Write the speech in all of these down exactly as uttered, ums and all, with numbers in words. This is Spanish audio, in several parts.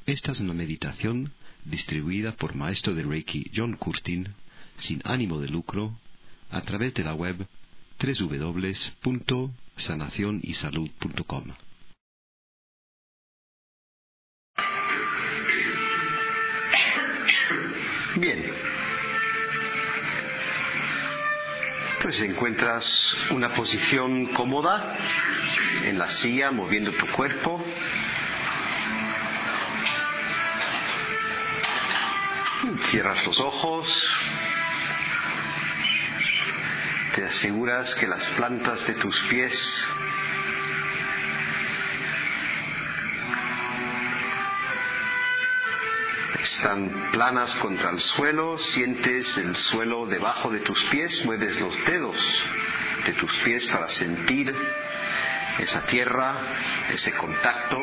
Esta es una meditación distribuida por maestro de Reiki John Curtin, sin ánimo de lucro, a través de la web doble u doble u doble u punto sanación y salud punto com. Bien, pues encuentras una posición cómoda en la silla, moviendo tu cuerpo. Cierras los ojos. Te aseguras que las plantas de tus pies están planas contra el suelo. Sientes el suelo debajo de tus pies. Mueves los dedos de tus pies para sentir esa tierra, ese contacto.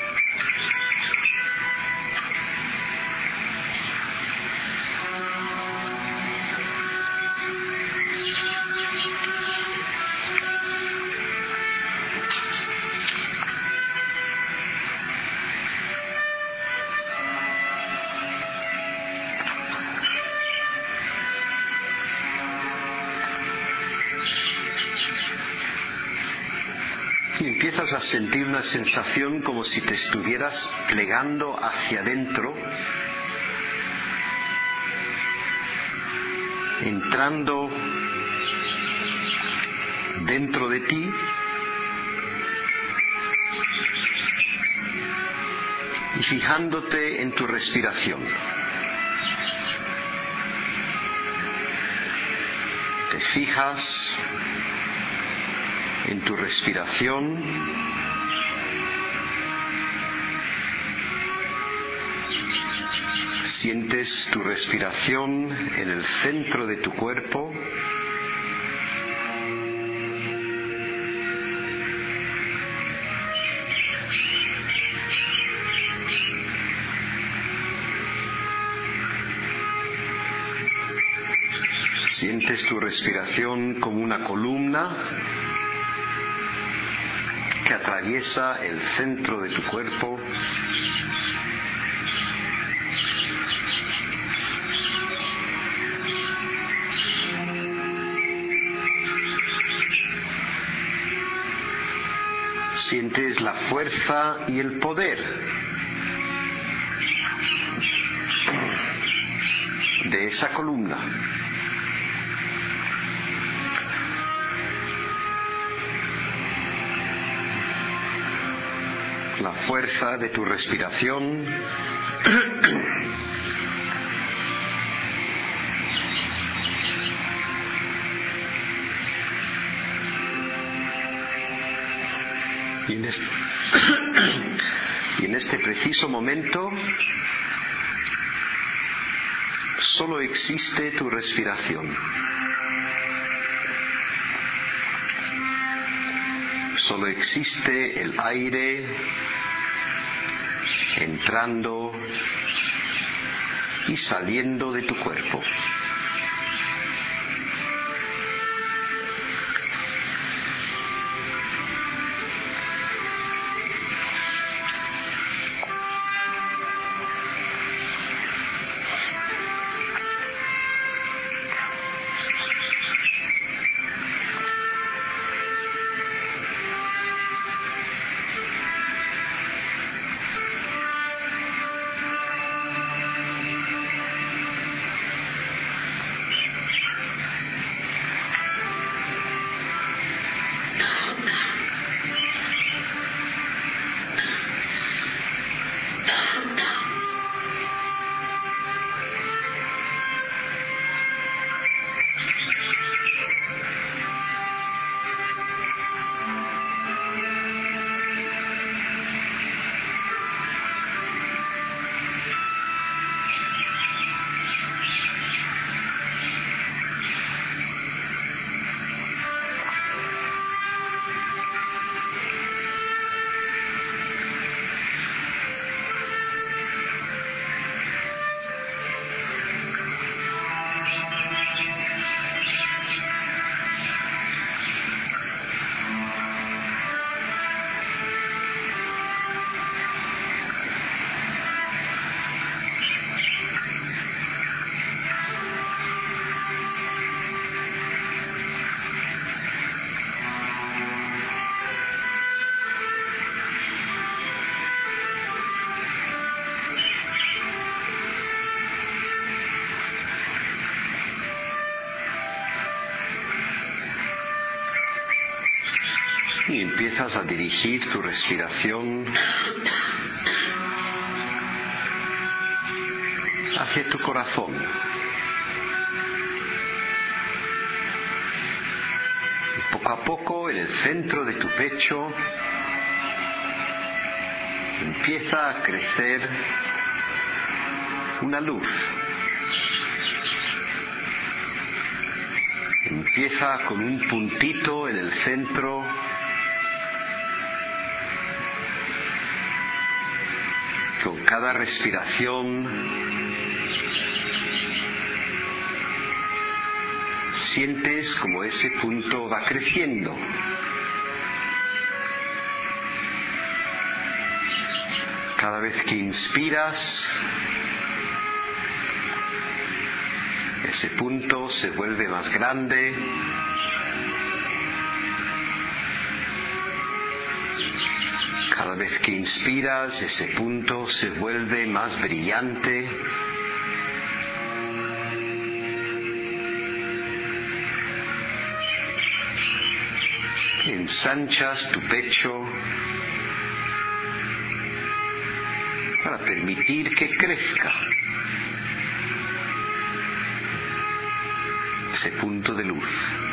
Y empiezas a sentir una sensación como si te estuvieras plegando hacia adentro, entrando dentro de ti y fijándote en tu respiración. Te fijas en tu respiración, sientes tu respiración en el centro de tu cuerpo. Sientes tu respiración como una columna que atraviesa el centro de tu cuerpo. Sientes la fuerza y el poder de esa columna. La fuerza de tu respiración. Y en este, y en este preciso momento solo existe tu respiración. Solo existe el aire entrando y saliendo de tu cuerpo. y empiezas a dirigir tu respiración hacia tu corazón. Y poco a poco, en el centro de tu pecho, empieza a crecer una luz. Empieza con un puntito en el centro. Con cada respiración sientes como ese punto va creciendo. Cada vez que inspiras, ese punto se vuelve más grande. Cada vez que inspiras, ese punto se vuelve más brillante. Ensanchas tu pecho para permitir que crezca ese punto de luz.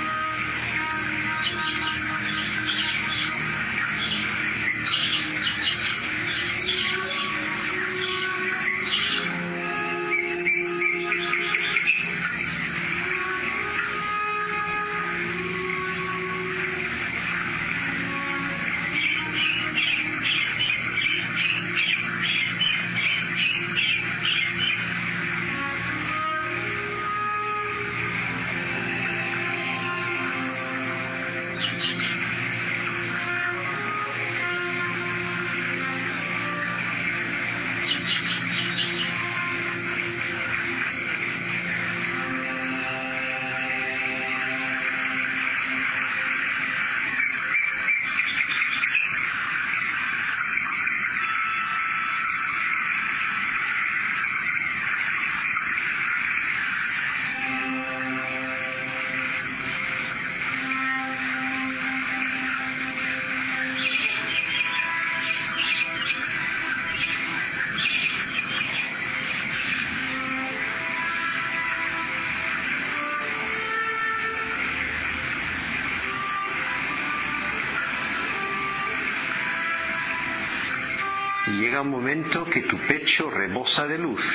Y llega un momento que tu pecho rebosa de luz.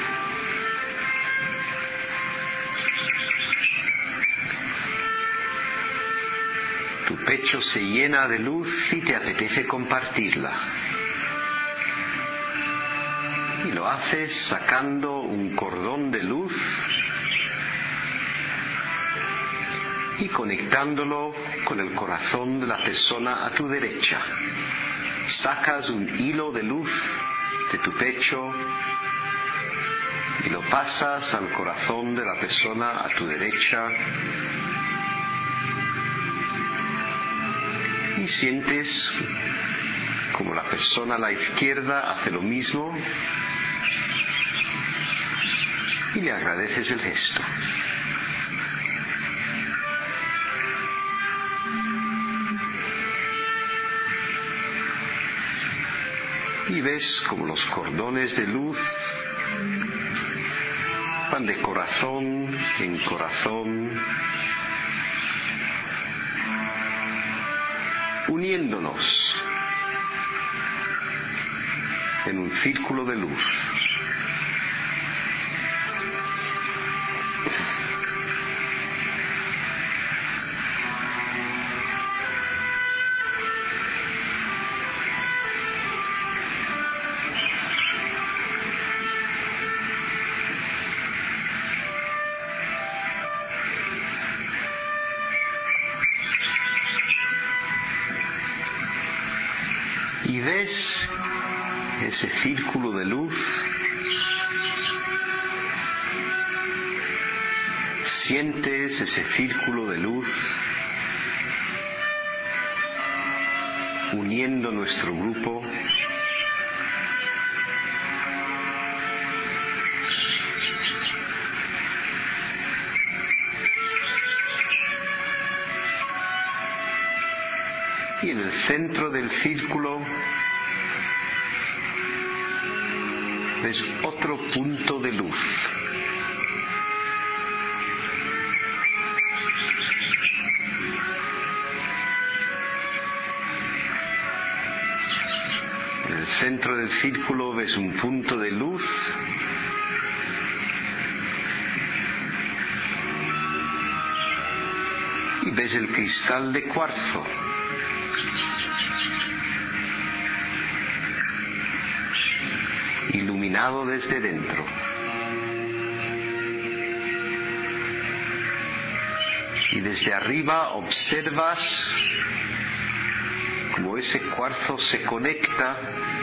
Tu pecho se llena de luz y te apetece compartirla. Y lo haces sacando un cordón de luz y conectándolo con el corazón de la persona a tu derecha. Sacas un hilo de luz de tu pecho y lo pasas al corazón de la persona a tu derecha y sientes como la persona a la izquierda hace lo mismo y le agradeces el gesto. Y ves como los cordones de luz van de corazón en corazón, uniéndonos en un círculo de luz. Y ves ese círculo de luz, sientes ese círculo de luz uniendo nuestro grupo. Y en el centro del círculo ves otro punto de luz. En el centro del círculo ves un punto de luz y ves el cristal de cuarzo. Iluminado desde dentro. Y desde arriba observas cómo ese cuarzo se conecta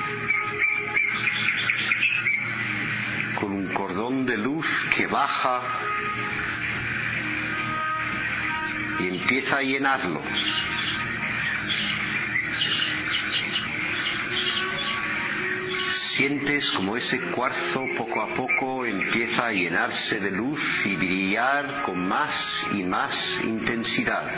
con un cordón de luz que baja y empieza a llenarlo. Sientes como ese cuarzo poco a poco empieza a llenarse de luz y brillar con más y más intensidad.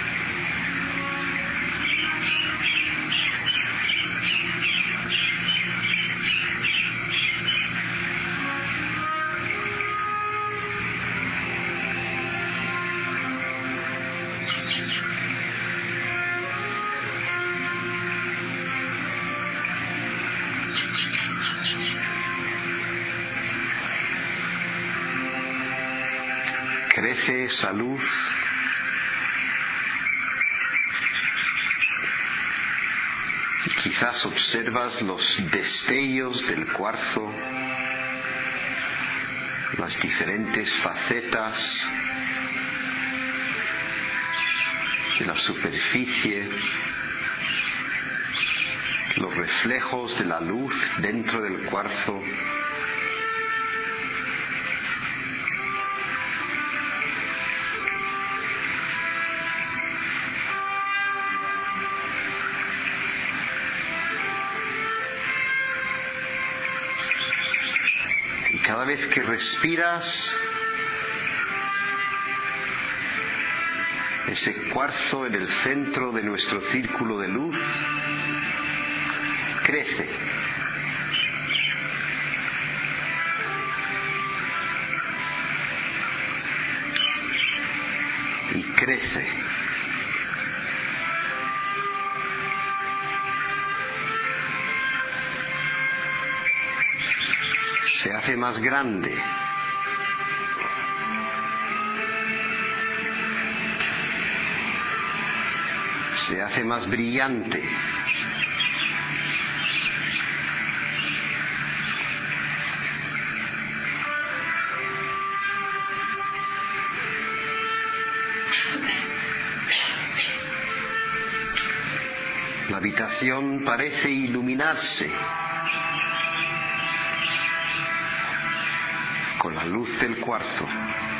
Crece esa luz y quizás observas los destellos del cuarzo, las diferentes facetas de la superficie, los reflejos de la luz dentro del cuarzo. Cada vez que respiras, ese cuarzo en el centro de nuestro círculo de luz crece. Y crece. Se hace más grande. Se hace más brillante. La habitación parece iluminarse con la luz del cuarzo.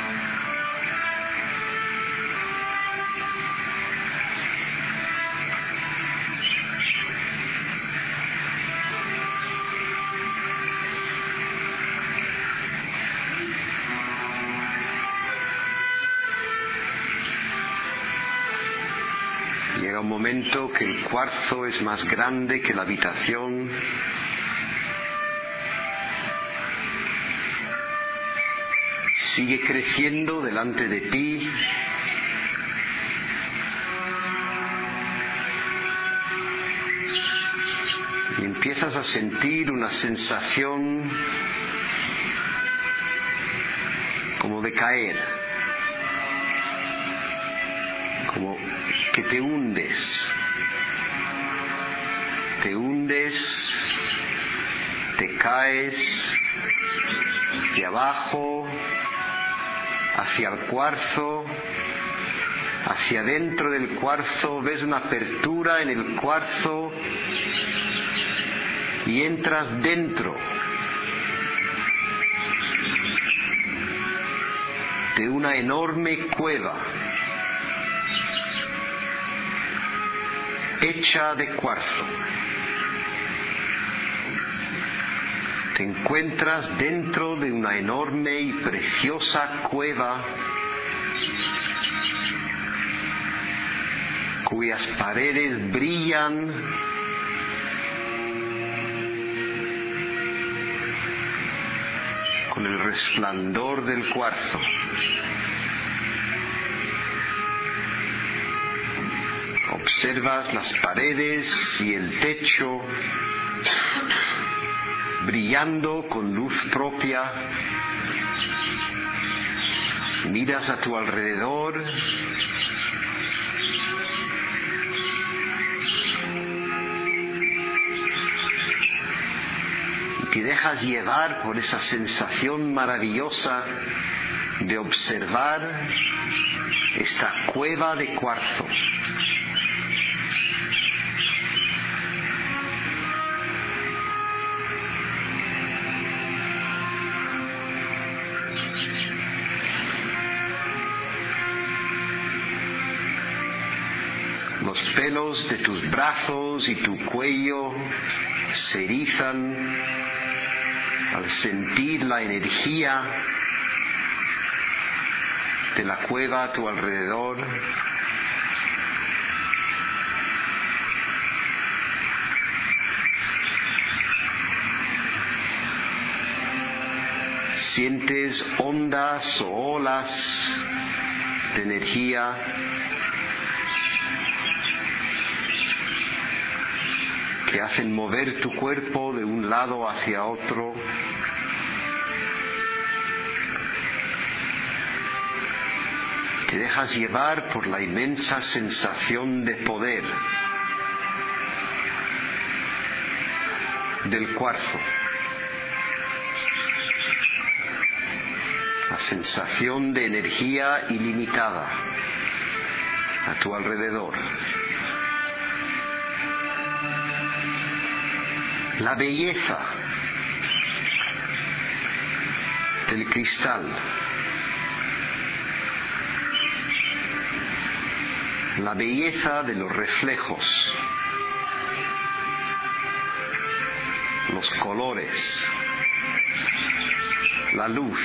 Llega un momento que el cuarzo es más grande que la habitación. Sigue creciendo delante de ti. Y empiezas a sentir una sensación como de caer, como que te hundes, te hundes, te caes hacia abajo, hacia el cuarzo, hacia dentro del cuarzo, ves una apertura en el cuarzo y entras dentro de una enorme cueva hecha de cuarzo. Te encuentras dentro de una enorme y preciosa cueva cuyas paredes brillan con el resplandor del cuarzo. Observas las paredes y el techo brillando con luz propia. Miras a tu alrededor y te dejas llevar por esa sensación maravillosa de observar esta cueva de cuarzo. Los pelos de tus brazos y tu cuello se erizan al sentir la energía de la cueva a tu alrededor. Sientes ondas o olas de energía que hacen mover tu cuerpo de un lado hacia otro. Te dejas llevar por la inmensa sensación de poder del cuarzo, la sensación de energía ilimitada a tu alrededor. La belleza del cristal, la belleza de los reflejos, los colores, la luz.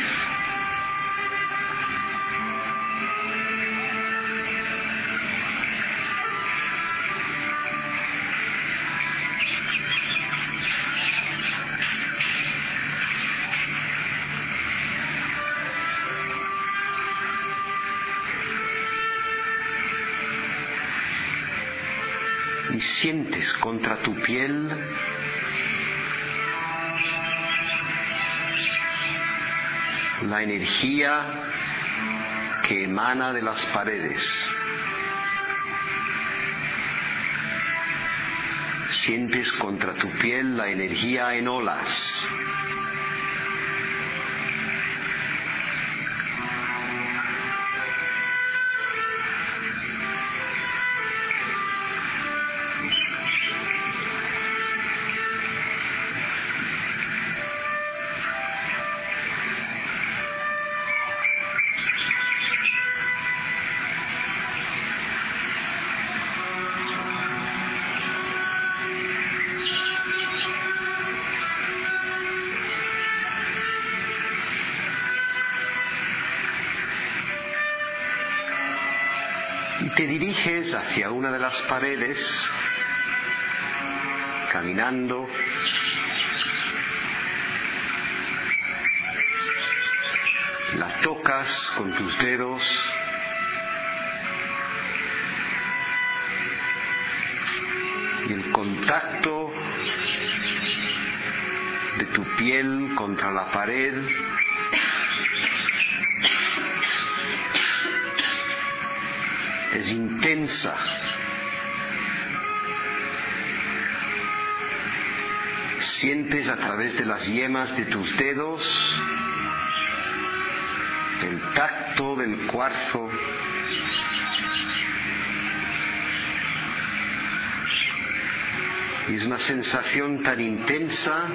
Y sientes contra tu piel la energía que emana de las paredes. Sientes contra tu piel la energía en olas. Y te diriges hacia una de las paredes, caminando, la tocas con tus dedos, y el contacto de tu piel contra la pared es intensa. Sientes a través de las yemas de tus dedos el tacto del cuarzo. Y es una sensación tan intensa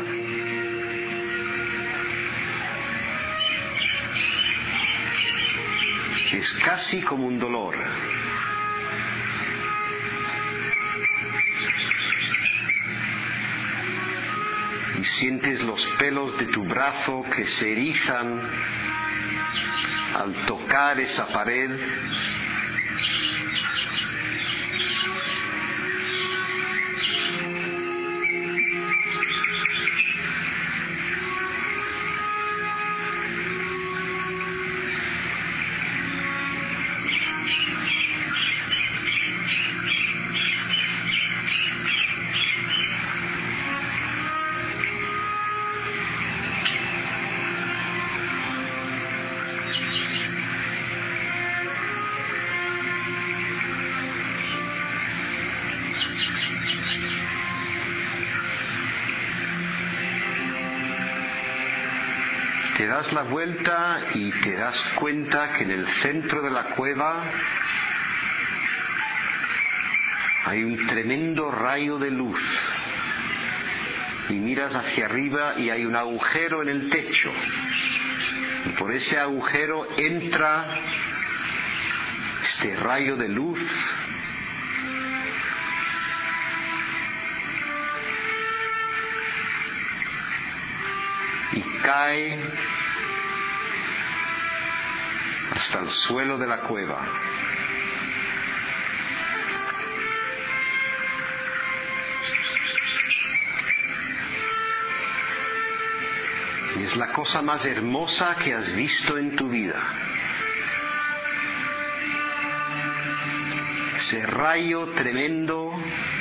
que es casi como un dolor. Y sientes los pelos de tu brazo que se erizan al tocar esa pared. Te das la vuelta y te das cuenta que en el centro de la cueva hay un tremendo rayo de luz. Y miras hacia arriba y hay un agujero en el techo. Y por ese agujero entra este rayo de luz y cae hasta el suelo de la cueva. Y es la cosa más hermosa que has visto en tu vida. Ese rayo tremendo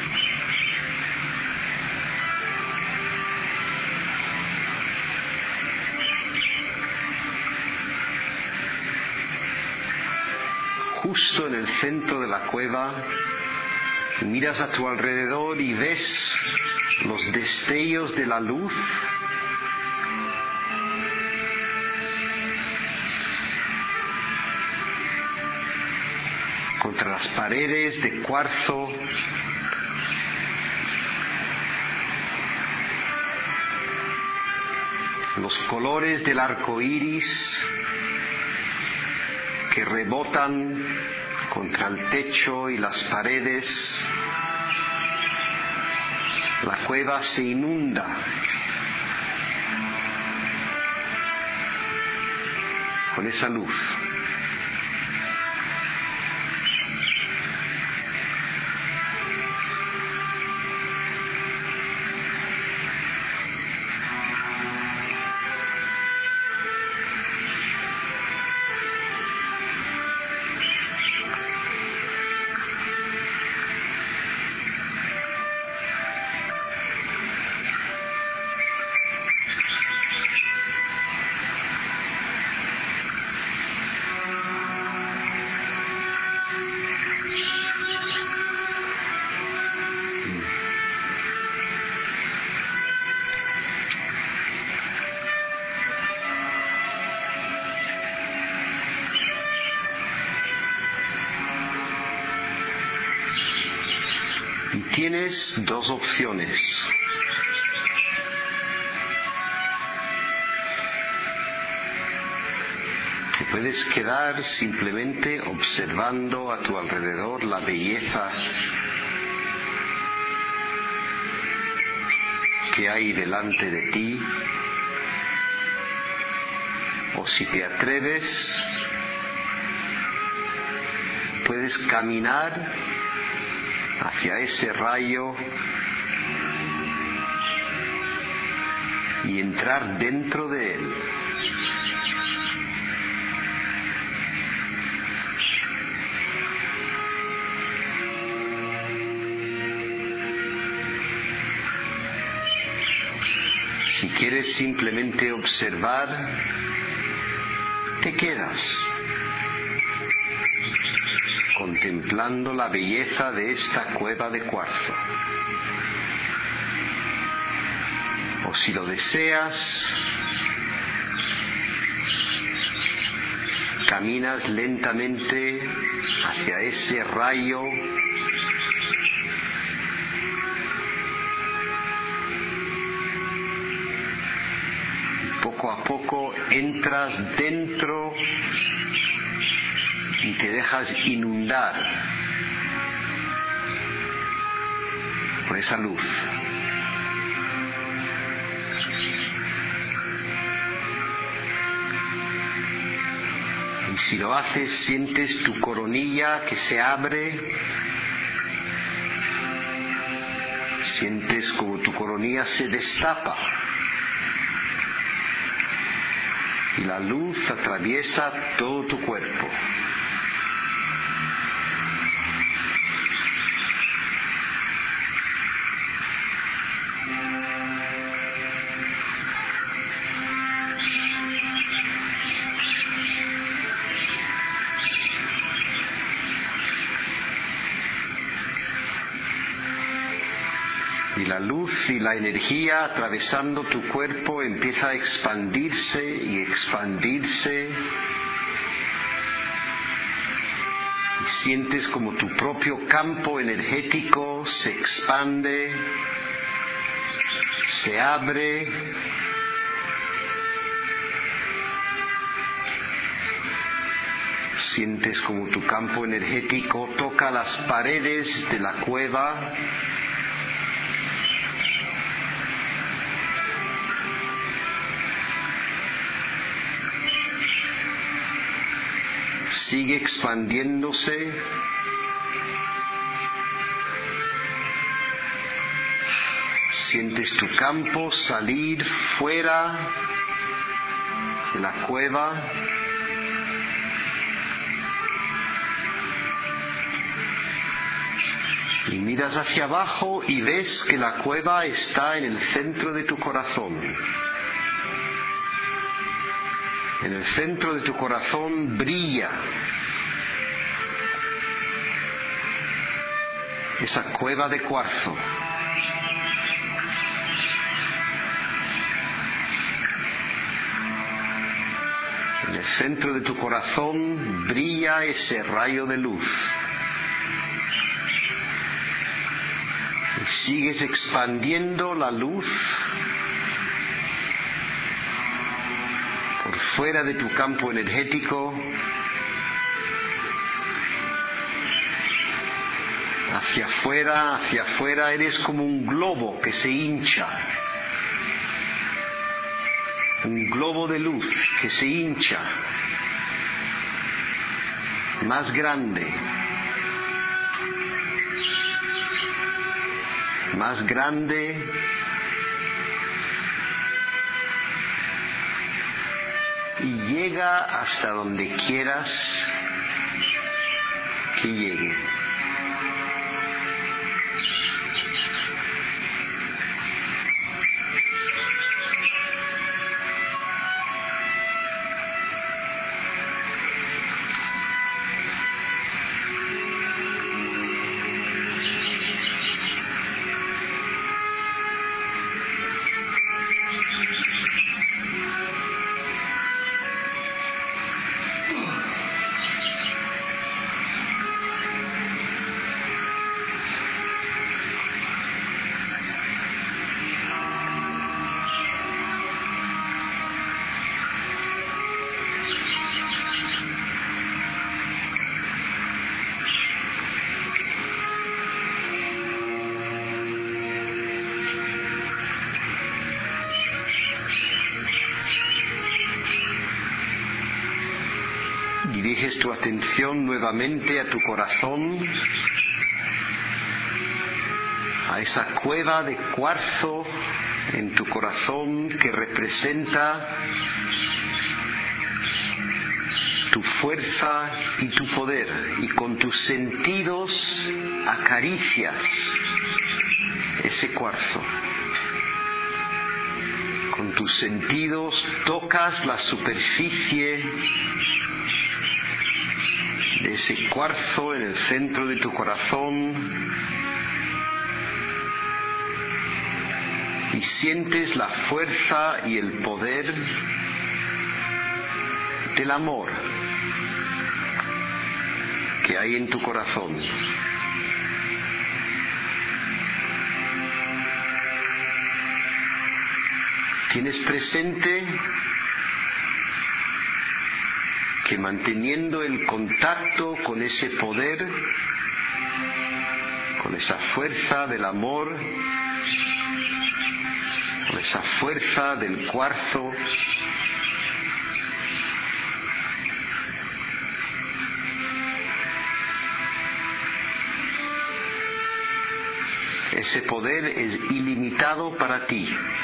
justo en el centro de la cueva. Y miras a tu alrededor y ves los destellos de la luz. Contra las paredes de cuarzo, los colores del arco iris que rebotan contra el techo y las paredes. La cueva se inunda con esa luz. Tienes dos opciones. Te puedes quedar simplemente observando a tu alrededor la belleza que hay delante de ti, o si te atreves, puedes caminar hacia ese rayo y entrar dentro de él. Si quieres simplemente observar, te quedas contemplando la belleza de esta cueva de cuarzo. O si lo deseas, caminas lentamente hacia ese rayo y poco a poco entras dentro y te dejas inundar por esa luz. Y si lo haces, sientes tu coronilla que se abre, sientes como tu coronilla se destapa y la luz atraviesa todo tu cuerpo. Y la luz y la energía atravesando tu cuerpo empieza a expandirse y expandirse. Y sientes como tu propio campo energético se expande, se abre. Sientes como tu campo energético toca las paredes de la cueva. Sigue expandiéndose. Sientes tu campo salir fuera de la cueva. Y miras hacia abajo y ves que la cueva está en el centro de tu corazón. En el centro de tu corazón brilla esa cueva de cuarzo. En el centro de tu corazón brilla ese rayo de luz. Y sigues expandiendo la luz por fuera de tu campo energético, hacia afuera, hacia afuera. Eres como un globo que se hincha, un globo de luz que se hincha, más grande, más grande, y llega hasta donde quieras que llegue. Diriges tu atención nuevamente a tu corazón, a esa cueva de cuarzo en tu corazón que representa tu fuerza y tu poder, y con tus sentidos acaricias ese cuarzo. Con tus sentidos tocas la superficie de ese cuarzo en el centro de tu corazón y sientes la fuerza y el poder del amor que hay en tu corazón. Tienes presente que manteniendo el contacto con ese poder, con esa fuerza del amor, con esa fuerza del cuarzo, ese poder es ilimitado para ti.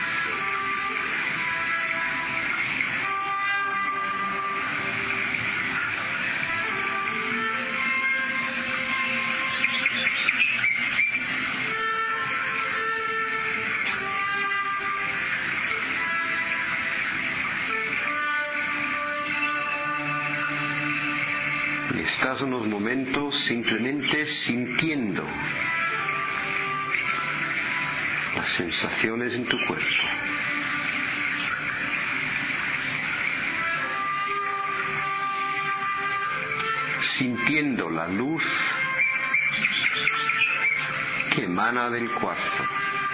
Estás unos momentos simplemente sintiendo la las sensaciones en tu cuerpo. Sintiendo la luz que emana del cuarzo.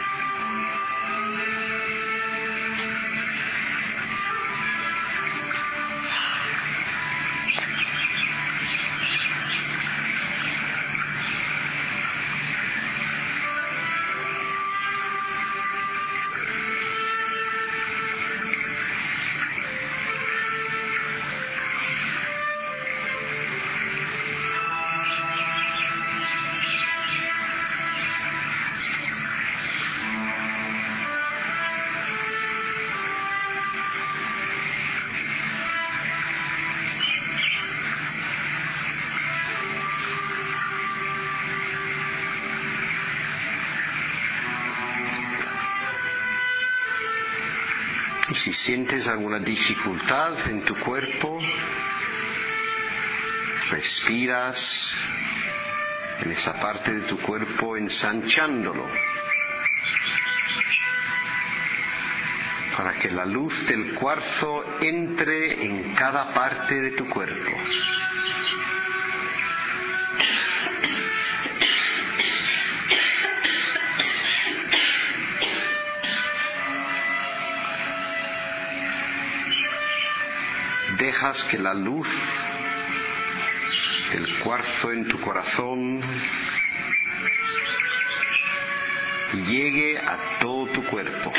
Y si sientes alguna dificultad en tu cuerpo, respiras en esa parte de tu cuerpo ensanchándolo, para que la luz del cuarzo entre en cada parte de tu cuerpo. Dejas que la luz del cuarzo en tu corazón llegue a todo tu cuerpo.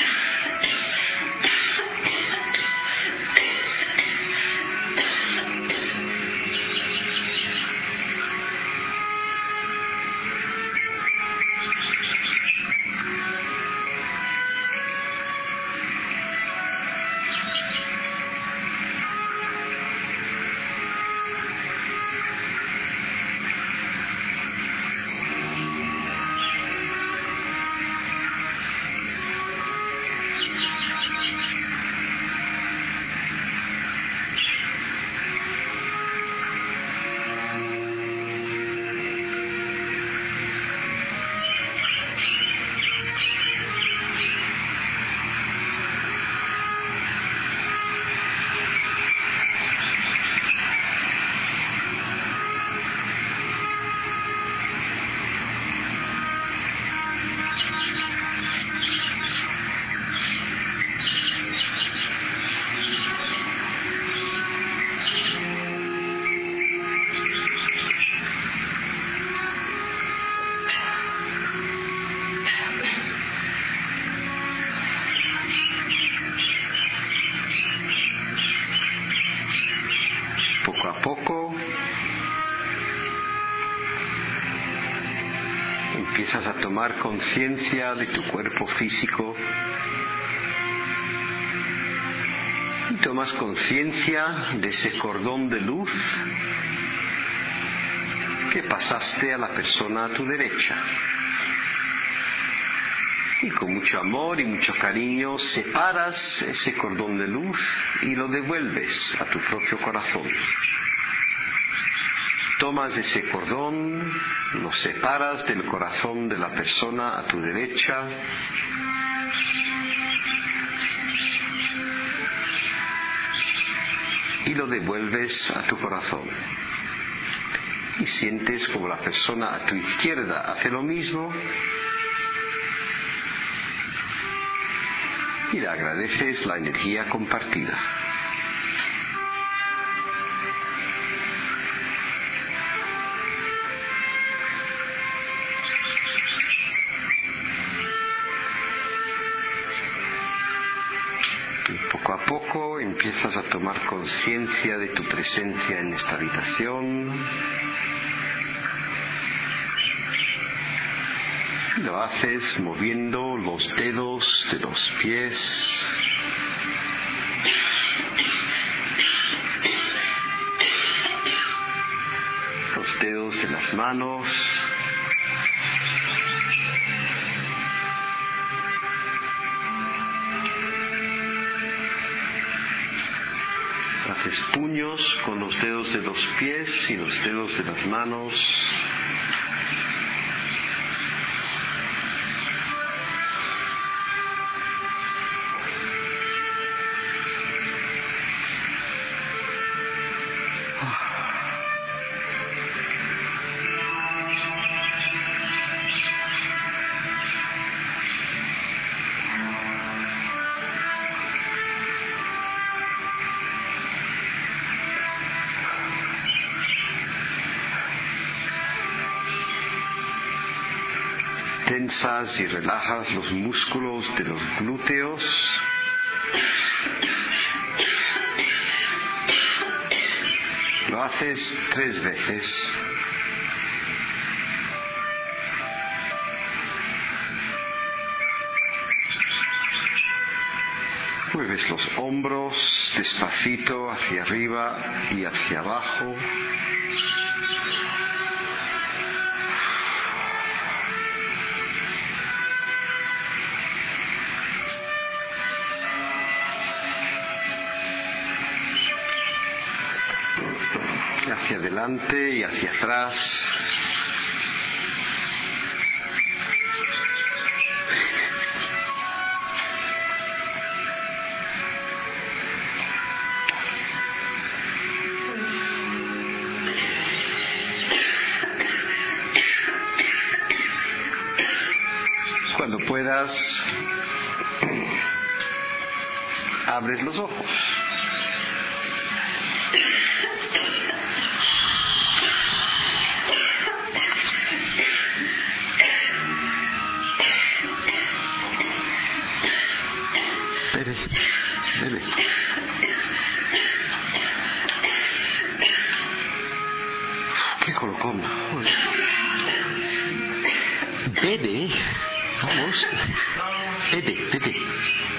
Poco a poco empiezas a tomar conciencia de tu cuerpo físico y tomas conciencia de ese cordón de luz que pasaste a la persona a tu derecha. Y con mucho amor y mucho cariño separas ese cordón de luz y lo devuelves a tu propio corazón. Tomas ese cordón, lo separas del corazón de la persona a tu derecha y lo devuelves a tu corazón. Y sientes como la persona a tu izquierda hace lo mismo. Y le agradeces la energía compartida. Y poco a poco empiezas a tomar conciencia de tu presencia en esta habitación. Lo haces moviendo los dedos de los pies, los dedos de las manos, haces puños con los dedos de los pies y los dedos de las manos. tensas y relajas los músculos de los glúteos. Lo haces tres veces. Mueves los hombros despacito hacia arriba y hacia abajo. Hacia adelante y hacia atrás. Cuando puedas, abres los ojos. Bebe, bebe. ¡Qué colocón! Bebe, vamos. Bebe, bebe.